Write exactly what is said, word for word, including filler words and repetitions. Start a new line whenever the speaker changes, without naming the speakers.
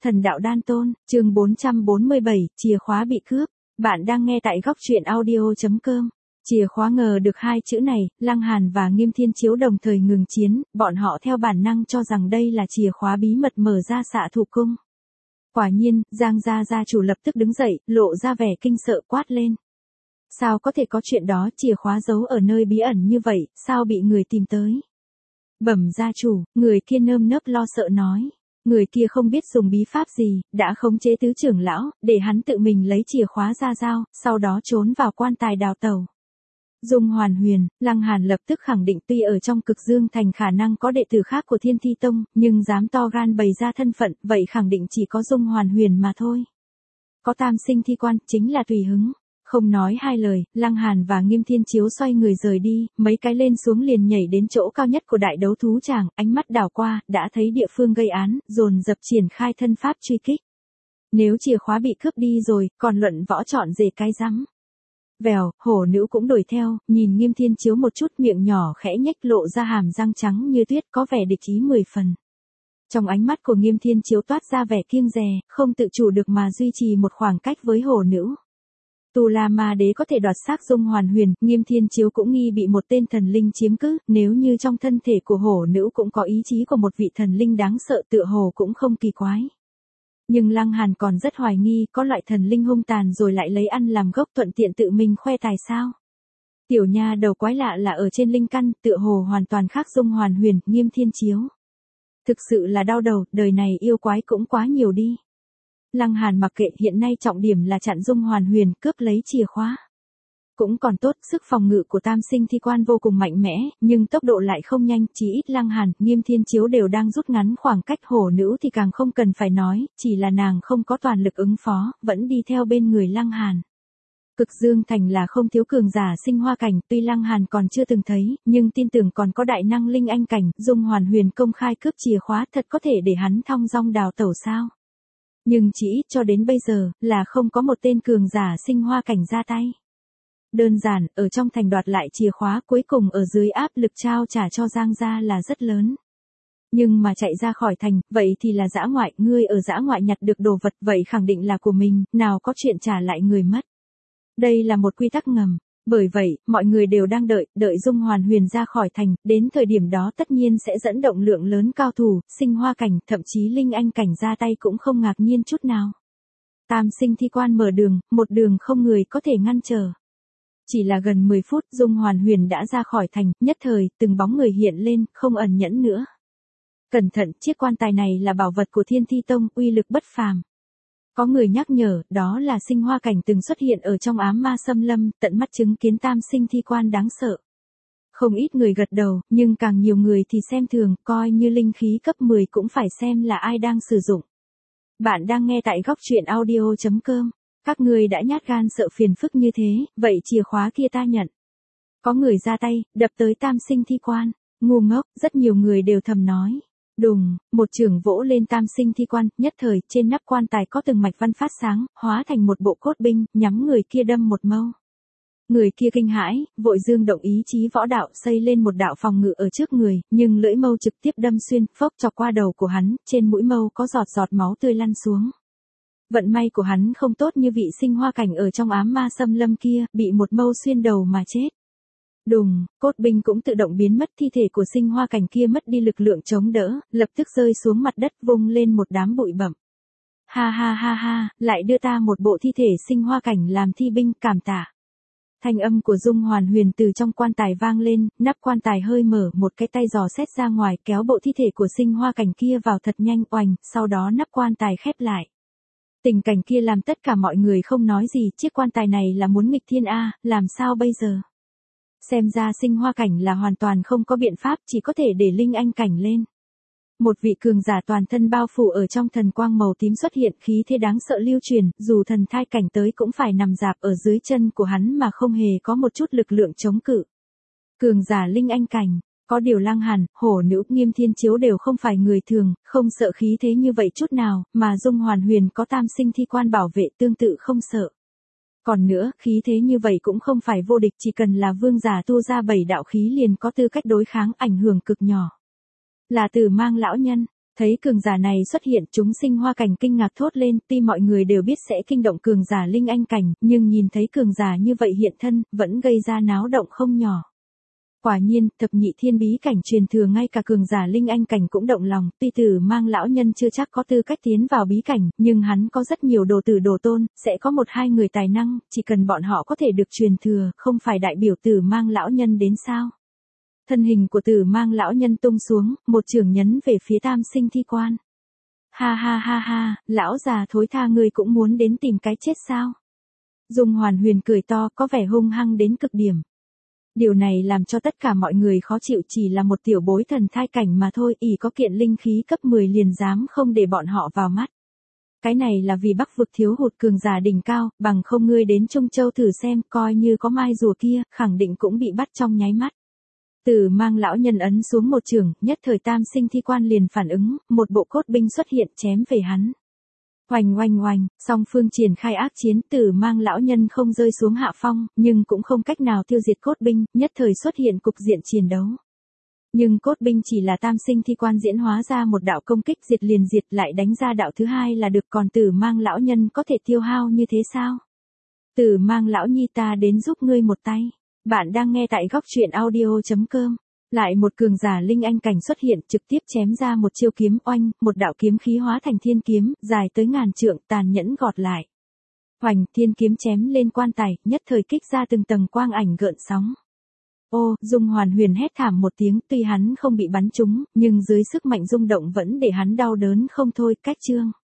Thần đạo đan tôn, chương bốn trăm bốn mươi bảy, chìa khóa bị cướp. Bạn đang nghe tại góc truyện audio chấm com. Chìa khóa ngờ được hai chữ này, Lăng Hàn và Nghiêm Thiên Chiếu đồng thời ngừng chiến, bọn họ theo bản năng cho rằng đây là chìa khóa bí mật mở ra Xạ Thủ Cung. Quả nhiên, Giang gia gia chủ lập tức đứng dậy, lộ ra vẻ kinh sợ quát lên. Sao có thể có chuyện đó, chìa khóa giấu ở nơi bí ẩn như vậy, sao bị người tìm tới? Bẩm gia chủ, người kia nơm nớp lo sợ nói. Người kia không biết dùng bí pháp gì, đã khống chế tứ trưởng lão, để hắn tự mình lấy chìa khóa ra giao, sau đó trốn vào quan tài đào tẩu. Dung Hoàn Huyền, Lăng Hàn lập tức khẳng định tuy ở trong Cực Dương Thành khả năng có đệ tử khác của Thiên Thi Tông, nhưng dám to gan bày ra thân phận, vậy khẳng định chỉ có Dung Hoàn Huyền mà thôi. Có tam sinh thi quan, chính là tùy hứng. Không nói hai lời, Lăng Hàn và Nghiêm Thiên Chiếu xoay người rời đi, mấy cái lên xuống liền nhảy đến chỗ cao nhất của đại đấu thú tràng, ánh mắt đảo qua, đã thấy địa phương gây án, dồn dập triển khai thân pháp truy kích. Nếu chìa khóa bị cướp đi rồi, còn luận võ chọn rể cái rắm. Vèo, hổ nữ cũng đuổi theo, nhìn Nghiêm Thiên Chiếu một chút, miệng nhỏ khẽ nhếch lộ ra hàm răng trắng như tuyết, có vẻ địch ý mười phần. Trong ánh mắt của Nghiêm Thiên Chiếu toát ra vẻ kiêng dè, không tự chủ được mà duy trì một khoảng cách với hổ nữ. Tu La Ma Đế có thể đoạt xác Dung Hoàn Huyền, Nghiêm Thiên Chiếu cũng nghi bị một tên thần linh chiếm cứ, nếu như trong thân thể của hổ nữ cũng có ý chí của một vị thần linh đáng sợ tựa hồ cũng không kỳ quái. Nhưng Lăng Hàn còn rất hoài nghi, có loại thần linh hung tàn rồi lại lấy ăn làm gốc thuận tiện tự mình khoe tài sao? Tiểu nha đầu quái lạ là ở trên linh căn, tựa hồ hoàn toàn khác Dung Hoàn Huyền, Nghiêm Thiên Chiếu. Thực sự là đau đầu, đời này yêu quái cũng quá nhiều đi. Lăng Hàn mặc kệ, hiện nay trọng điểm là chặn Dung Hoàn Huyền, cướp lấy chìa khóa. Cũng còn tốt, sức phòng ngự của tam sinh thi quan vô cùng mạnh mẽ, nhưng tốc độ lại không nhanh, chỉ ít Lăng Hàn, Nghiêm Thiên Chiếu đều đang rút ngắn khoảng cách, hổ nữ thì càng không cần phải nói, chỉ là nàng không có toàn lực ứng phó, vẫn đi theo bên người Lăng Hàn. Cực Dương Thành là không thiếu cường giả sinh hoa cảnh, tuy Lăng Hàn còn chưa từng thấy, nhưng tin tưởng còn có đại năng linh anh cảnh, Dung Hoàn Huyền công khai cướp chìa khóa thật có thể để hắn thong dong đào tẩu sao? Nhưng chỉ ít cho đến bây giờ, là không có một tên cường giả sinh hoa cảnh ra tay. Đơn giản, ở trong thành đoạt lại chìa khóa, cuối cùng ở dưới áp lực trao trả cho Giang gia là rất lớn. Nhưng mà chạy ra khỏi thành, vậy thì là dã ngoại, ngươi ở dã ngoại nhặt được đồ vật, vậy khẳng định là của mình, nào có chuyện trả lại người mất. Đây là một quy tắc ngầm. Bởi vậy, mọi người đều đang đợi, đợi Dung Hoàn Huyền ra khỏi thành, đến thời điểm đó tất nhiên sẽ dẫn động lượng lớn cao thủ, sinh hoa cảnh, thậm chí linh anh cảnh ra tay cũng không ngạc nhiên chút nào. Tam sinh thi quan mở đường, một đường không người có thể ngăn trở. Chỉ là gần mười phút, Dung Hoàn Huyền đã ra khỏi thành, nhất thời, từng bóng người hiện lên, không ẩn nhẫn nữa. Cẩn thận, chiếc quan tài này là bảo vật của Thiên Thi Tông, uy lực bất phàm. Có người nhắc nhở, đó là sinh hoa cảnh từng xuất hiện ở trong ám ma xâm lâm, tận mắt chứng kiến tam sinh thi quan đáng sợ. Không ít người gật đầu, nhưng càng nhiều người thì xem thường, coi như linh khí cấp mười cũng phải xem là ai đang sử dụng. Bạn đang nghe tại góc truyện audio chấm com. Các ngươi đã nhát gan sợ phiền phức như thế, vậy chìa khóa kia ta nhận. Có người ra tay, đập tới tam sinh thi quan. Ngu ngốc, rất nhiều người đều thầm nói. Đùng, một chưởng vỗ lên tam sinh thi quan, nhất thời, trên nắp quan tài có từng mạch văn phát sáng, hóa thành một bộ cốt binh, nhắm người kia đâm một mâu. Người kia kinh hãi, vội dương động ý chí võ đạo, xây lên một đạo phòng ngự ở trước người, nhưng lưỡi mâu trực tiếp đâm xuyên, phốc chọc qua đầu của hắn, trên mũi mâu có giọt giọt máu tươi lăn xuống. Vận may của hắn không tốt như vị sinh hoa cảnh ở trong ám ma xâm lâm kia, bị một mâu xuyên đầu mà chết. Đùng, cốt binh cũng tự động biến mất, thi thể của sinh hoa cảnh kia mất đi lực lượng chống đỡ, lập tức rơi xuống mặt đất, vung lên một đám bụi bặm. Ha ha ha ha, lại đưa ta một bộ thi thể sinh hoa cảnh làm thi binh, cảm tạ. Thanh âm của Dung Hoàn Huyền từ trong quan tài vang lên, nắp quan tài hơi mở, một cái tay giò xét ra ngoài, kéo bộ thi thể của sinh hoa cảnh kia vào thật nhanh, oành, sau đó nắp quan tài khép lại. Tình cảnh kia làm tất cả mọi người không nói gì, chiếc quan tài này là muốn nghịch thiên a, làm sao bây giờ? Xem ra sinh hoa cảnh là hoàn toàn không có biện pháp, chỉ có thể để linh anh cảnh lên. Một vị cường giả toàn thân bao phủ ở trong thần quang màu tím xuất hiện, khí thế đáng sợ lưu truyền, dù thần thai cảnh tới cũng phải nằm dạp ở dưới chân của hắn mà không hề có một chút lực lượng chống cự. Cường giả linh anh cảnh, có điều Lăng Hàn, hổ nữ, Nghiêm Thiên Chiếu đều không phải người thường, không sợ khí thế như vậy chút nào, mà Dung Hoàn Huyền có tam sinh thi quan bảo vệ tương tự không sợ. Còn nữa, khí thế như vậy cũng không phải vô địch, chỉ cần là vương giả tu ra bảy đạo khí liền có tư cách đối kháng, ảnh hưởng cực nhỏ. Là Tử Mang lão nhân, Thấy cường giả này xuất hiện, chúng sinh hoa cảnh kinh ngạc thốt lên, tuy mọi người đều biết sẽ kinh động cường giả linh anh cảnh, nhưng nhìn thấy cường giả như vậy hiện thân, vẫn gây ra náo động không nhỏ. Quả nhiên, thập nhị thiên bí cảnh truyền thừa ngay cả cường giả linh anh cảnh cũng động lòng, tuy Tử Mang lão nhân chưa chắc có tư cách tiến vào bí cảnh, nhưng hắn có rất nhiều đồ tử đồ tôn, sẽ có một hai người tài năng, chỉ cần bọn họ có thể được truyền thừa, không phải đại biểu Tử Mang lão nhân đến sao. Thân hình của Tử Mang lão nhân tung xuống, một chưởng nhấn về phía Tam Sinh Thi Quan. Ha ha ha ha, lão già thối tha ngươi cũng muốn đến tìm cái chết sao? Dung Hoàn Huyền cười to, có vẻ hung hăng đến cực điểm. Điều này làm cho tất cả mọi người khó chịu, chỉ là một tiểu bối thần thai cảnh mà thôi, ỷ có kiện linh khí cấp mười liền dám không để bọn họ vào mắt. Cái này là vì Bắc vực thiếu hụt cường giả đỉnh cao, bằng không ngươi đến Trung Châu thử xem, coi như có mai rùa kia, khẳng định cũng bị bắt trong nháy mắt. Tử Mang lão nhân ấn xuống một chưởng, nhất thời Tam Sinh Thi Quan liền phản ứng, một bộ cốt binh xuất hiện chém về hắn. Oanh oanh oanh, song phương triển khai ác chiến, Tử Mang lão nhân không rơi xuống hạ phong, nhưng cũng không cách nào tiêu diệt cốt binh, nhất thời xuất hiện cục diện chiến đấu. Nhưng cốt binh chỉ là Tam Sinh Thi Quan diễn hóa ra một đạo công kích diệt liền diệt, lại đánh ra đạo thứ hai là được, còn Tử Mang lão nhân có thể tiêu hao như thế sao? Tử Mang lão nhi, ta đến giúp ngươi một tay. Bạn đang nghe tại góc truyện audio chấm com. Lại một cường giả linh anh cảnh xuất hiện, trực tiếp chém ra một chiêu kiếm, oanh, một đạo kiếm khí hóa thành thiên kiếm, dài tới ngàn trượng, tàn nhẫn gọt lại. Hoành, thiên kiếm chém lên quan tài, nhất thời kích ra từng tầng quang ảnh gợn sóng. Ô, Dung Hoàn Huyền hét thảm một tiếng, tuy hắn không bị bắn trúng, nhưng dưới sức mạnh rung động vẫn để hắn đau đớn không thôi, cách chương.